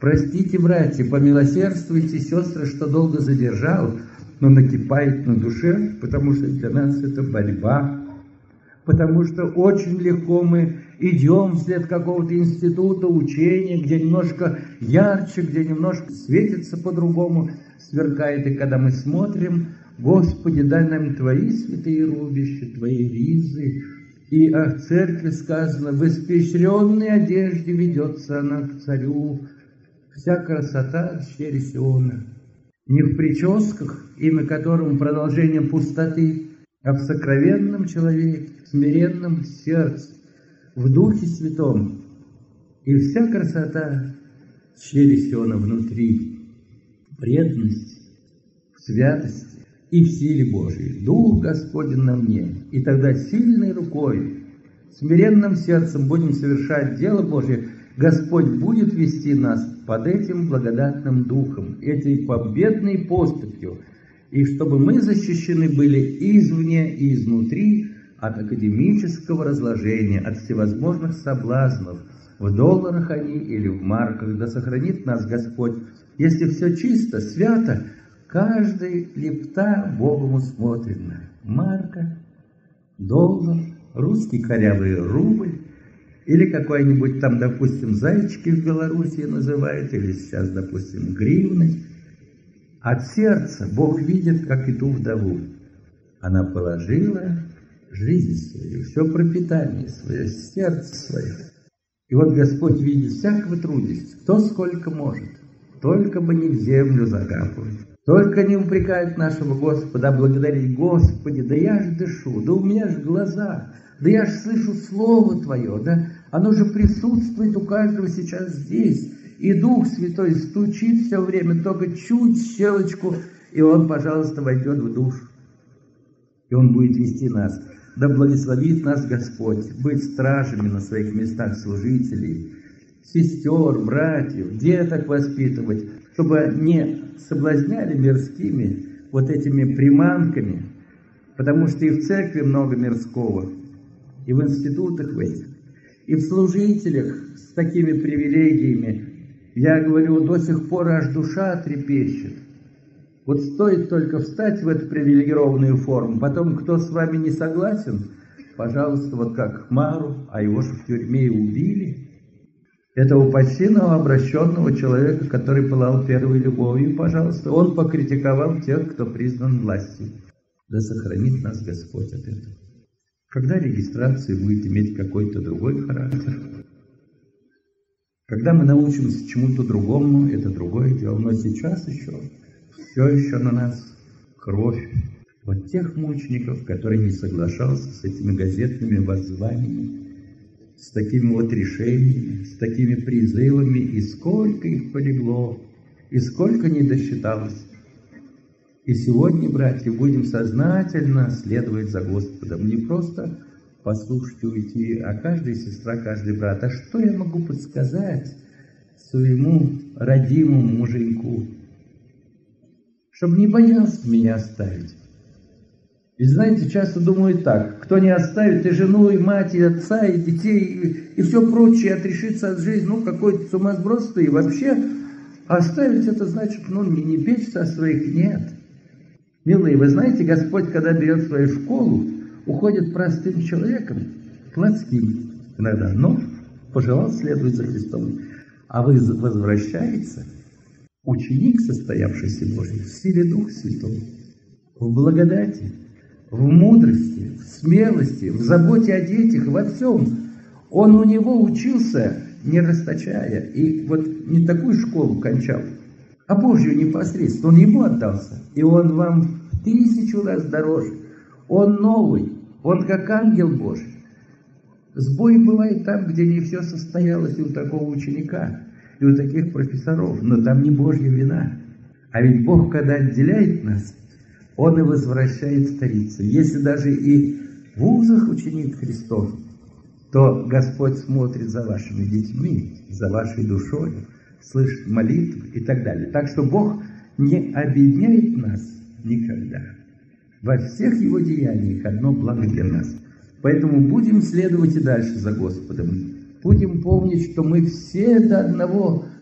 Простите, братья, помилосердствуйте, сестры, что долго задержал, но накипает на душе, потому что для нас это борьба. Потому что очень легко мы идем вслед какого-то института, учения, где немножко ярче, где немножко светится по-другому, сверкает. И когда мы смотрим: Господи, дай нам Твои святые рубища, Твои ризы. И о церкви сказано: в испещренной одежде ведется она к царю. Вся красота через Сиона. Не в прическах, имя которому продолжение пустоты, а в сокровенном человеке, в смиренном сердце, в Духе Святом. И вся красота через Сиона внутри, в преданности, в святости и в силе Божией. Дух Господень на мне, и тогда сильной рукой, смиренным сердцем будем совершать дело Божие. Господь будет вести нас под этим благодатным духом, этой победной поступью, и чтобы мы защищены были извне и изнутри от академического разложения, от всевозможных соблазнов, в долларах они или в марках. Да сохранит нас Господь, если все чисто, свято, каждая лепта Богом усмотрена. Марка, доллар, русский корявый рубль, или какой-нибудь там, допустим, зайчики в Белоруссии называют, или сейчас, допустим, гривны. От сердца Бог видит, как и ту вдову. Она положила жизнь свою, все пропитание свое, сердце свое. И вот Господь видит всякого трудящего, кто сколько может, только бы не в землю закапывать. Только не упрекает нашего Господа, а благодарить: Господи, да я ж дышу, да у меня ж глаза, да я ж слышу Слово Твое, да оно же присутствует у каждого сейчас здесь. И Дух Святой стучит все время, только чуть щелочку, и Он, пожалуйста, войдет в душу. И Он будет вести нас. Да благословит нас Господь быть стражами на своих местах служителей, сестер, братьев, деток воспитывать, чтобы не соблазняли мирскими вот этими приманками, потому что и в церкви много мирского, и в институтах в этих, и в служителях с такими привилегиями. Я говорю, до сих пор аж душа трепещет. Вот стоит только встать в эту привилегированную форму, потом кто с вами не согласен, пожалуйста, вот как Хмару, а его же в тюрьме и убили. Этого почтенного обращенного человека, который пылал первой любовью, пожалуйста, он покритиковал тех, кто признан властью. Да сохранит нас Господь от этого. Когда регистрация будет иметь какой-то другой характер, когда мы научимся чему-то другому, это другое дело. Но сейчас еще, все еще на нас кровь вот тех мучеников, которые не соглашался с этими газетными воззваниями, с такими вот решениями, с такими призывами, и сколько их полегло, и сколько не досчиталось. И сегодня, братья, будем сознательно следовать за Господом, не просто послушать и уйти, а каждая сестра, каждый брат. А что я могу подсказать своему родимому муженьку, чтобы не боялся меня оставить? Ведь, знаете, часто думают так: кто не оставит и жену, и мать, и отца, и детей, и все прочее, отрешится от жизни, какой-то сумасбродство, и вообще оставить это значит, не печься о своих, нет. Милые, вы знаете, Господь, когда берет свою школу, уходит простым человеком, плотским иногда, но пожелал следовать за Христом. А возвращается ученик, состоявшийся Божий, в силе Духа Святого, в благодати, в мудрости, в смелости, в заботе о детях, во всем. Он у него учился, не расточая, и вот не такую школу кончал, а Божью непосредственно. Он ему отдался, и он вам в 1000 раз дороже. Он новый, он как ангел Божий. Сбой бывает там, где не все состоялось и у такого ученика, и у таких профессоров, но там не Божья вина. А ведь Бог, когда отделяет нас, Он и возвращает старицу. Если даже и в вузах ученик Христов, то Господь смотрит за вашими детьми, за вашей душой, слышит молитвы и так далее. Так что Бог не обедняет нас никогда. Во всех Его деяниях одно благо для нас. Поэтому будем следовать и дальше за Господом. Будем помнить, что мы все до одного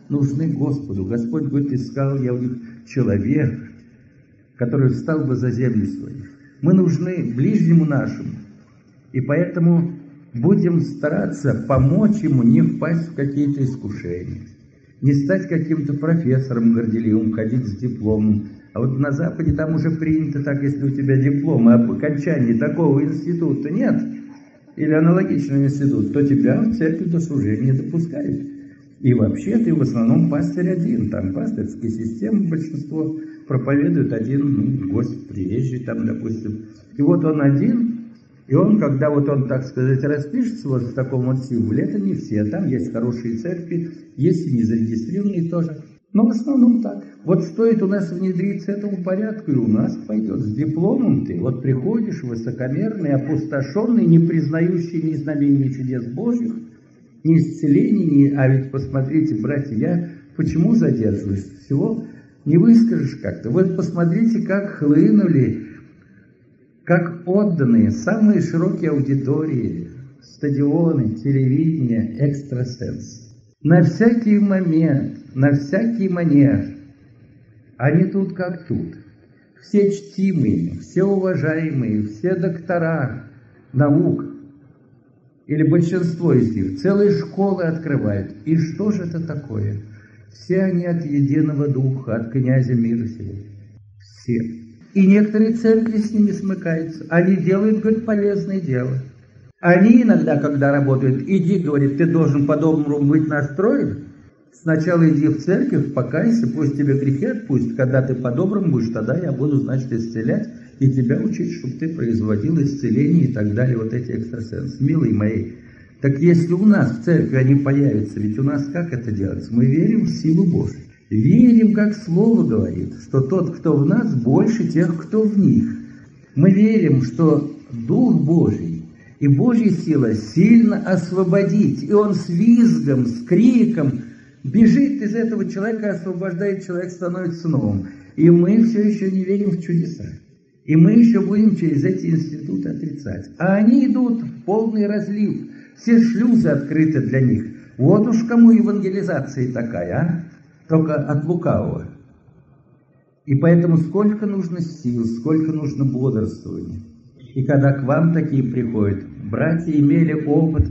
нужны Господу. Господь говорит, искал я у них человека, который встал бы за землю свою. Мы нужны ближнему нашему. И поэтому будем стараться помочь ему не впасть в какие-то искушения, не стать каким-то профессором горделивым, ходить с дипломом. А вот на Западе там уже принято так, если у тебя диплом, а об окончании такого института нет, или аналогичного института, то тебя в церковь до служения не допускают. И вообще ты в основном пастырь один, там пастырские системы большинство проповедует один, гость приезжий там, допустим. И вот он один, и он, когда вот он, так сказать, распишется вот в таком вот символе, это не все, там есть хорошие церкви, есть и незарегистрированные тоже. Но в основном так. Вот стоит у нас внедриться этому порядку, и у нас пойдет. С дипломом ты вот приходишь высокомерный, опустошенный, не признающий ни знамений, ни чудес Божьих, ни исцелений, а ведь посмотрите, братья, я почему задерживаюсь? Всего не выскажешь как-то. Вот посмотрите, как хлынули, как отданные самые широкие аудитории, стадионы, телевидение, экстрасенс. На всякий момент, на всякий манер, они тут как тут. Все чтимые, все уважаемые, все доктора наук, или большинство из них, целые школы открывают. И что же это такое? Все они от единого духа, от князя мира сего. Все. И некоторые церкви с ними смыкаются. Они делают, говорят, полезное дело. Они иногда, когда работают, иди, говорит, ты должен по-доброму быть настроен. Сначала иди в церковь, покайся, пусть тебе грехи отпустят. Когда ты по-доброму будешь, тогда я буду, значит, исцелять и тебя учить, чтобы ты производил исцеление и так далее, вот эти экстрасенсы. Милые мои, так если у нас в церкви они появятся, ведь у нас как это делается? Мы верим в силу Божию. Верим, как Слово говорит, что тот, кто в нас, больше тех, кто в них. Мы верим, что Дух Божий и Божья сила сильно освободить. И Он с визгом, с криком бежит из этого человека, освобождает, человек становится новым. И мы все еще не верим в чудеса. И мы еще будем через эти институты отрицать. А они идут в полный разлив. Все шлюзы открыты для них. Вот уж кому евангелизация такая, а? Только от лукавого. И поэтому сколько нужно сил, сколько нужно бодрствования. И когда к вам такие приходят, братья имели опыт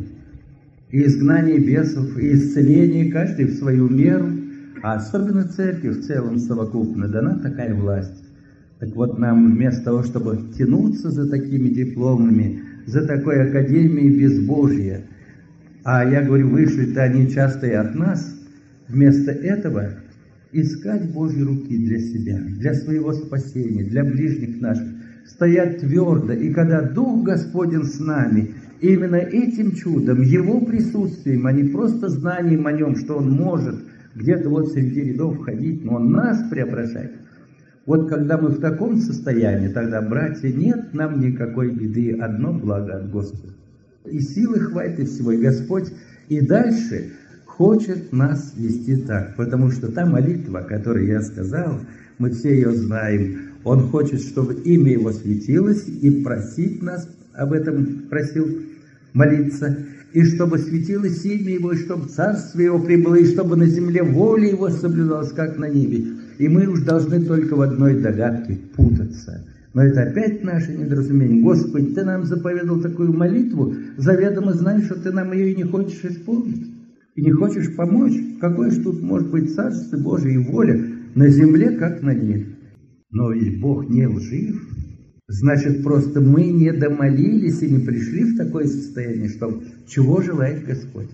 и изгнания бесов, и исцеления, каждый в свою меру, а особенно церкви в целом совокупно дана такая власть. Так вот нам вместо того, чтобы тянуться за такими дипломами, за такой академией безбожия, а я говорю, вышли-то они часто и от нас, вместо этого искать Божьи руки для себя, для своего спасения, для ближних наших, стоять твердо, и когда Дух Господень с нами, именно этим чудом, Его присутствием, а не просто знанием о Нем, что Он может где-то вот среди рядов ходить, но Он нас преображает. Вот когда мы в таком состоянии, тогда, братья, нет нам никакой беды, одно благо от Господа. И силы хватит, и всего, и Господь и дальше хочет нас вести так, потому что та молитва, о которой я сказал, мы все ее знаем. Он хочет, чтобы имя Его светилось, и просить нас об этом просил молиться, и чтобы светилось имя Его, и чтобы Царство Его прибыло, и чтобы на земле воля Его соблюдалась, как на небе. И мы уж должны только в одной догадке путаться. Но это опять наше недоразумение. Господи, Ты нам заповедал такую молитву, заведомо знаешь, что Ты нам ее и не хочешь исполнить, и не хочешь помочь. Какое же тут может быть Царство Божие и воля на земле, как на небе? Но ведь Бог не лжив. Значит, просто мы не домолились и не пришли в такое состояние, что чего желает Господь.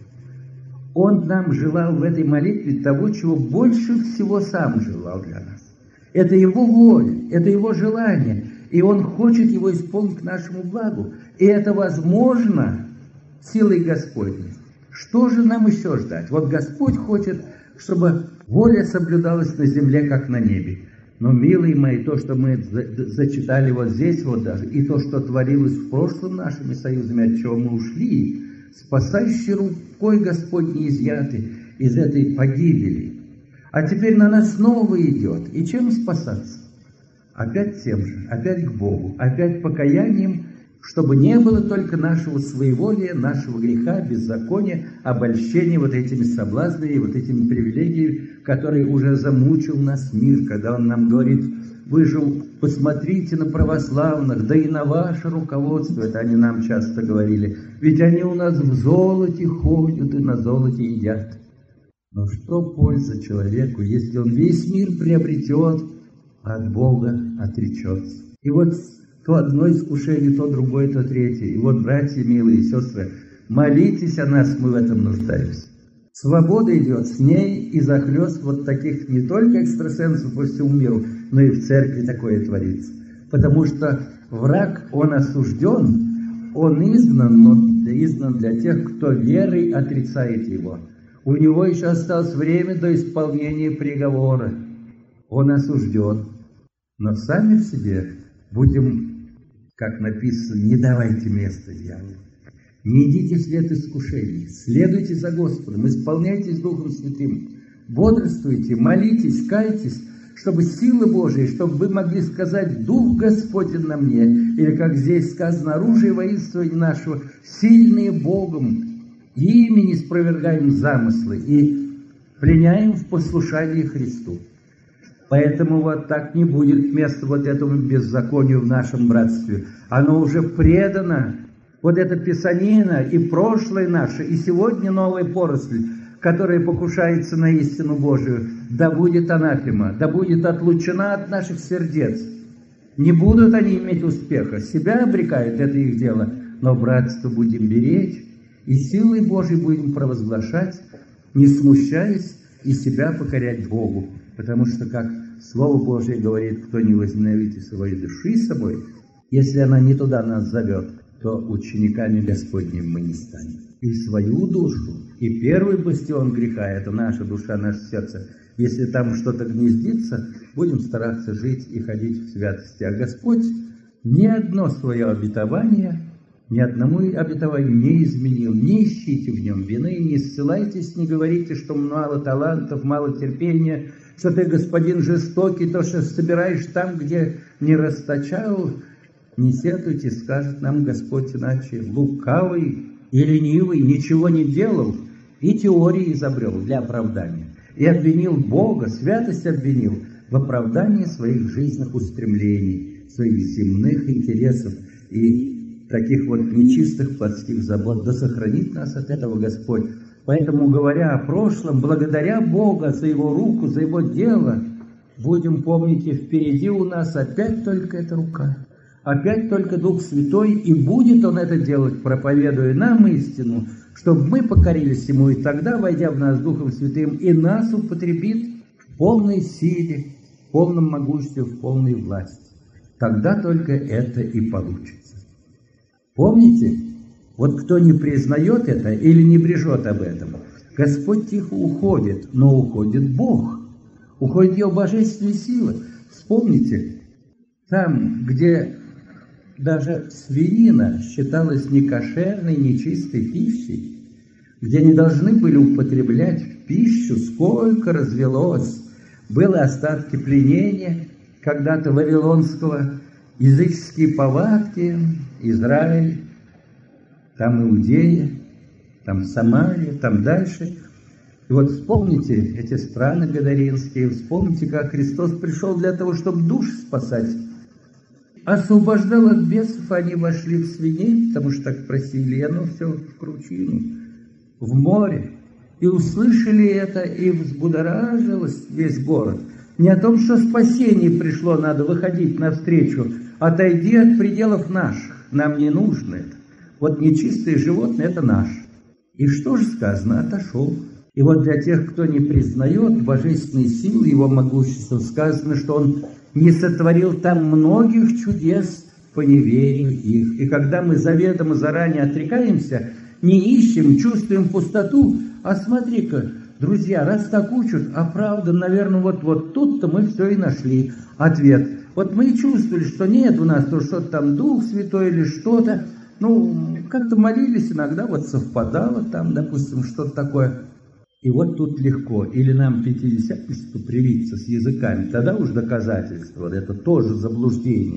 Он нам желал в этой молитве того, чего больше всего сам желал для нас. Это Его воля, это Его желание, и Он хочет его исполнить к нашему благу. И это возможно силой Господней. Что же нам еще ждать? Вот Господь хочет, чтобы воля соблюдалась на земле, как на небе. Но, милые мои, то, что мы зачитали вот здесь вот даже, и то, что творилось в прошлом нашими союзами, от чего мы ушли, спасающей рукой Господней изъяты из этой погибели. А теперь на нас снова идет. И чем спасаться? Опять тем же, опять к Богу, опять покаянием, чтобы не было только нашего своеволия, нашего греха, беззакония, обольщения вот этими соблазнами, вот этими привилегиями, которые уже замучил нас мир, когда он нам говорит: вы же посмотрите на православных, да и на ваше руководство, это они нам часто говорили, ведь они у нас в золоте ходят и на золоте едят. Но что польза человеку, если он весь мир приобретет, а от Бога отречется? И вот то одно искушение, то другое, то третье. И вот, братья, милые сестры, молитесь о нас, мы в этом нуждаемся. Свобода идет с ней и захлест вот таких не только экстрасенсов по всему миру, но и в церкви такое творится. Потому что враг, он осужден, он изгнан, но изгнан для тех, кто верой отрицает его. У него еще осталось время до исполнения приговора. Он осужден. Но сами в себе будем, как написано, не давайте места дьяволу. Не идите вслед искушений, следуйте за Господом, исполняйтесь Духом Святым, бодрствуйте, молитесь, кайтесь, чтобы силы Божии, чтобы вы могли сказать: «Дух Господень на мне», или, как здесь сказано, оружие воинствования нашего, сильные Богом, и ими не спровергаем замыслы, и пленяем в послушании Христу. Поэтому вот так не будет места вот этому беззаконию в нашем братстве. Оно уже предано. Вот эта писанина и прошлое наше, и сегодня новая поросль, которая покушается на истину Божию, да будет анафема, да будет отлучена от наших сердец. Не будут они иметь успеха, себя обрекают, это их дело, но братство будем беречь, и силой Божией будем провозглашать, не смущаясь, и себя покорять Богу. Потому что, как Слово Божие говорит: кто не возненавидит своей души собой, если она не туда нас зовет, то учениками Господним мы не станем. И свою душу, и первый бастион греха, это наша душа, наше сердце, если там что-то гнездится, будем стараться жить и ходить в святости. А Господь ни одно свое обетование, ни одному обетованию не изменил. Не ищите в нем вины, не ссылайтесь, не говорите, что мало талантов, мало терпения, что ты, господин, жестокий, то, что собираешь там, где не расточал. Не сетуйте, скажет нам Господь иначе: лукавый и ленивый ничего не делал, и теории изобрел для оправдания. И обвинил Бога, святость обвинил в оправдании своих жизненных устремлений, своих земных интересов и таких вот нечистых плотских забот. Да сохранит нас от этого Господь. Поэтому, говоря о прошлом, благодаря Бога за Его руку, за Его дело, будем помнить, и впереди у нас опять только эта рука, опять только Дух Святой, и будет Он это делать, проповедуя нам истину, чтобы мы покорились Ему, и тогда, войдя в нас Духом Святым, и нас употребит в полной силе, в полном могуществе, в полной власти. Тогда только это и получится. Помните? Вот кто не признает это или не брежет об этом, Господь тихо уходит, но уходит Бог, уходит Его божественная сила. Вспомните, там, где даже свинина считалась некошерной, нечистой пищей, где не должны были употреблять в пищу, сколько развелось, были остатки пленения когда-то вавилонского, языческие повадки, Израиль, там Иудея, там Самария, там дальше. И вот вспомните эти страны гадаринские, вспомните, как Христос пришел для того, чтобы души спасать. Освобождал от бесов, они вошли в свиней, потому что так просили, и оно все в кручину, в море. И услышали это, и взбудоражилось весь город. Не о том, что спасение пришло, надо выходить навстречу. Отойди от пределов наших, нам не нужно это. Вот нечистые животные – это наш. И что же сказано? Отошел. И вот для тех, кто не признает божественной силы, Его могущества, сказано, что Он не сотворил там многих чудес по неверию их. И когда мы заведомо заранее отрекаемся, не ищем, чувствуем пустоту, а смотри-ка, друзья, раз так учат, а правда, наверное, вот тут-то мы все и нашли ответ. Вот мы и чувствовали, что нет у нас то что-то там Дух Святой или что-то. Ну, как-то молились иногда, вот совпадало там, допустим, что-то такое. И вот тут легко. Или нам пятидесятничество привиться с языками, тогда уж доказательство, это тоже заблуждение.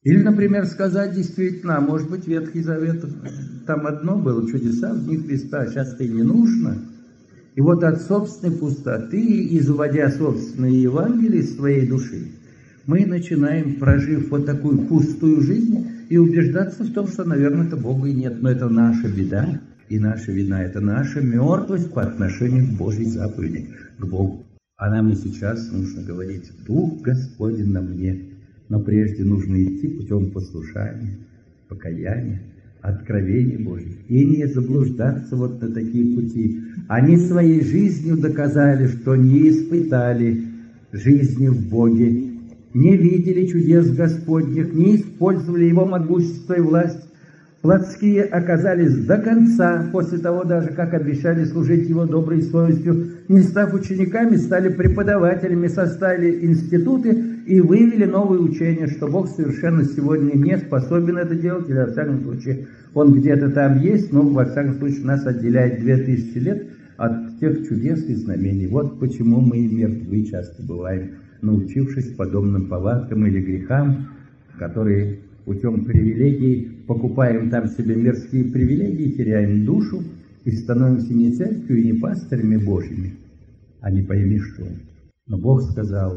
Или, например, сказать действительно, может быть, Ветхий Завет, там одно было, чудеса в дни Христа, а сейчас-то и не нужно. И вот от собственной пустоты, изводя собственные Евангелия из своей души, мы начинаем, прожив вот такую пустую жизнь, и убеждаться в том, что, наверное, это Бога и нет. Но это наша беда и наша вина. Это наша мертвость по отношению к Божьей заповеди, к Богу. А нам и сейчас нужно говорить: «Дух Господень на мне». Но прежде нужно идти путем послушания, покаяния, откровения Божьих. И не заблуждаться вот на такие пути. Они своей жизнью доказали, что не испытали жизни в Боге, не видели чудес Господних, не использовали Его могущество и власть. Плотские оказались до конца, после того даже, как обещали служить Его доброй совестью, не став учениками, стали преподавателями, составили институты и вывели новые учения, что Бог совершенно сегодня не способен это делать, или, во всяком случае, Он где-то там есть, но, во всяком случае, нас отделяет 2000 лет от тех чудес и знамений. Вот почему мы и мертвы часто бываем, научившись подобным повадкам или грехам, которые путем привилегий покупаем там себе мирские привилегии, теряем душу и становимся не церковью и не пастырями Божьими, а не пойми что. Но Бог сказал: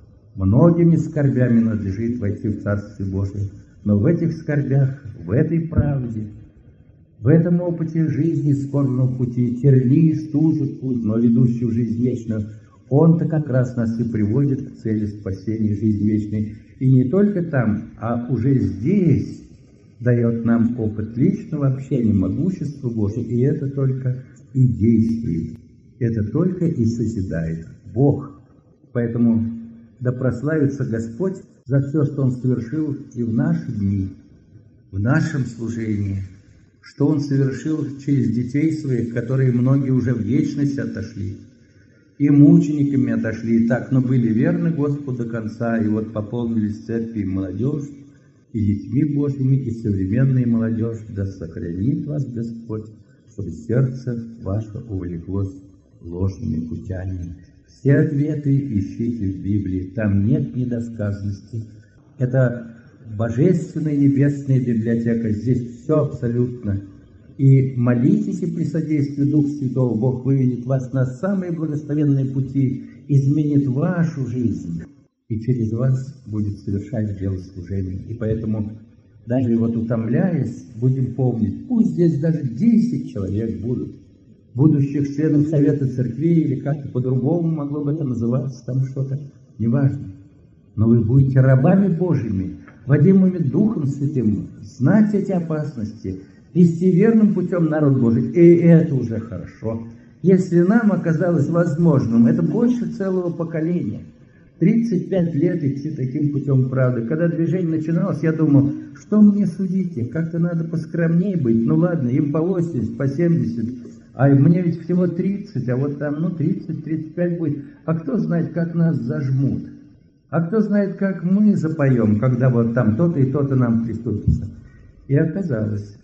многими скорбями надлежит войти в Царствие Божие, но в этих скорбях, в этой правде, в этом опыте жизни скорбного пути, тернись, тужит путь, но ведущий в жизнь вечную, Он-то как раз нас и приводит к цели спасения жизни вечной. И не только там, а уже здесь дает нам опыт личного общения, могущества Божьего. И это только и действует, это только и созидает Бог. Поэтому да прославится Господь за все, что Он совершил и в наши дни, в нашем служении, что Он совершил через детей своих, которые многие уже в вечность отошли, и мучениками отошли, и так, но были верны Господу до конца, и вот пополнились церкви и молодежь, и детьми Божьими, и современная молодежь. Да сохранит вас Господь, чтобы сердце ваше увлеклось ложными путями. Все ответы ищите в Библии, там нет недосказанности. Это божественная небесная библиотека, здесь все абсолютно. И молитесь, и при содействии Духа Святого Бог выведет вас на самые благословенные пути, изменит вашу жизнь, и через вас будет совершать дело служения. И поэтому, даже вот утомляясь, будем помнить, пусть здесь даже 10 человек будут, будущих членов Совета Церквей, или как-то по-другому могло бы это называться, там что-то, неважно. Но вы будете рабами Божьими, водимыми Духом Святым, знать эти опасности, вести верным путем народ Божий, и это уже хорошо. Если нам оказалось возможным, это больше целого поколения, 35 лет идти таким путем правды. Когда движение начиналось, я думал, что мне судите, как-то надо поскромнее быть, ну ладно, им по 80, по 70, а мне ведь всего 30, а вот там, 30-35 будет. А кто знает, как нас зажмут? А кто знает, как мы запоем, когда вот там то-то и то-то нам приступится? И оказалось,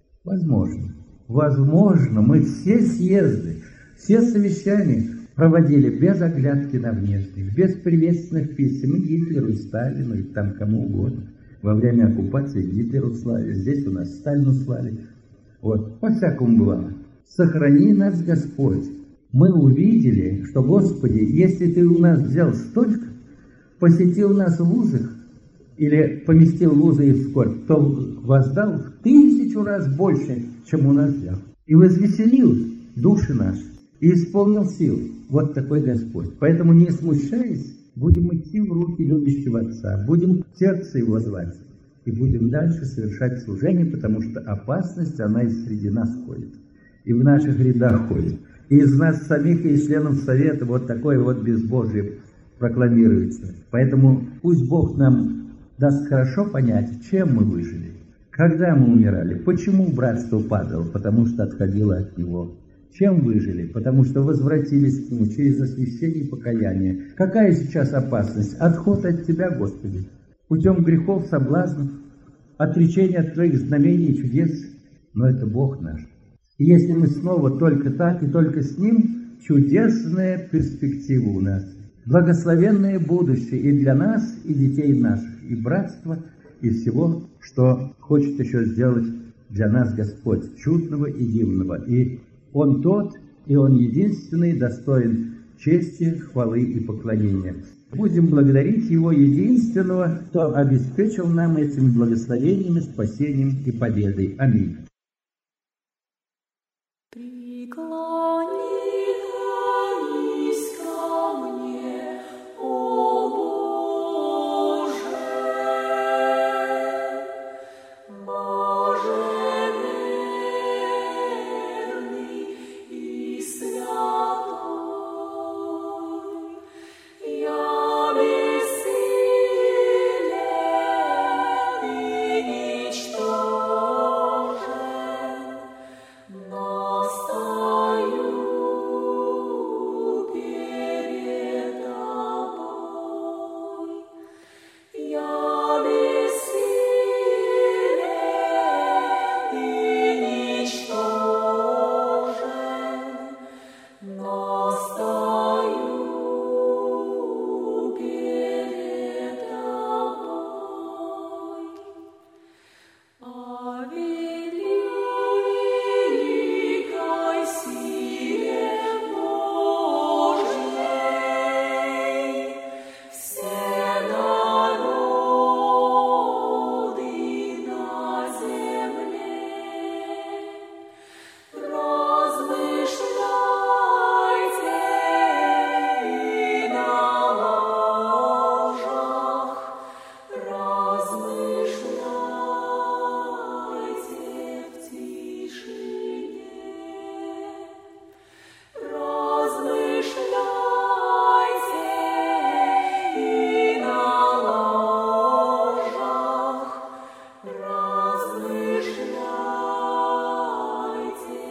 возможно, мы все съезды, все совещания проводили без оглядки на внешних, без приветственных писем и Гитлеру, и Сталину, и там кому угодно. Во время оккупации Гитлеру слали, здесь у нас Сталину слали. Вот, по-всякому бывало. Сохрани нас, Господь. Мы увидели, что, Господи, если Ты у нас взял столько, посетил нас в вузах, или поместил в вузы и в скорбь, то воздал в 1000 раз больше, чем у нас взял. И возвеселил души наши, и исполнил силы. Вот такой Господь. Поэтому, не смущаясь, будем идти в руки любящего Отца, будем сердце Его звать, и будем дальше совершать служение, потому что опасность, она и среди нас ходит, и в наших рядах ходит. И из нас самих, и из членов Совета вот такое вот безбожие прокламируется. Поэтому пусть Бог нам даст хорошо понять, чем мы выжили, когда мы умирали, почему братство падало, потому что отходило от Него, чем выжили, потому что возвратились к Нему через освящение и покаяние. Какая сейчас опасность? Отход от Тебя, Господи, путем грехов, соблазнов, отречения от Твоих знамений и чудес, но это Бог наш. И если мы снова только так и только с Ним, чудесная перспектива у нас, благословенное будущее и для нас, и детей наших, и братства, и всего, что хочет еще сделать для нас Господь, чудного и дивного. И Он тот, и Он единственный, достоин чести, хвалы и поклонения. Будем благодарить Его единственного, кто обеспечил нам этими благословениями, спасением и победой. Аминь.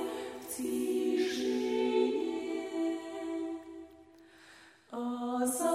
Awesome.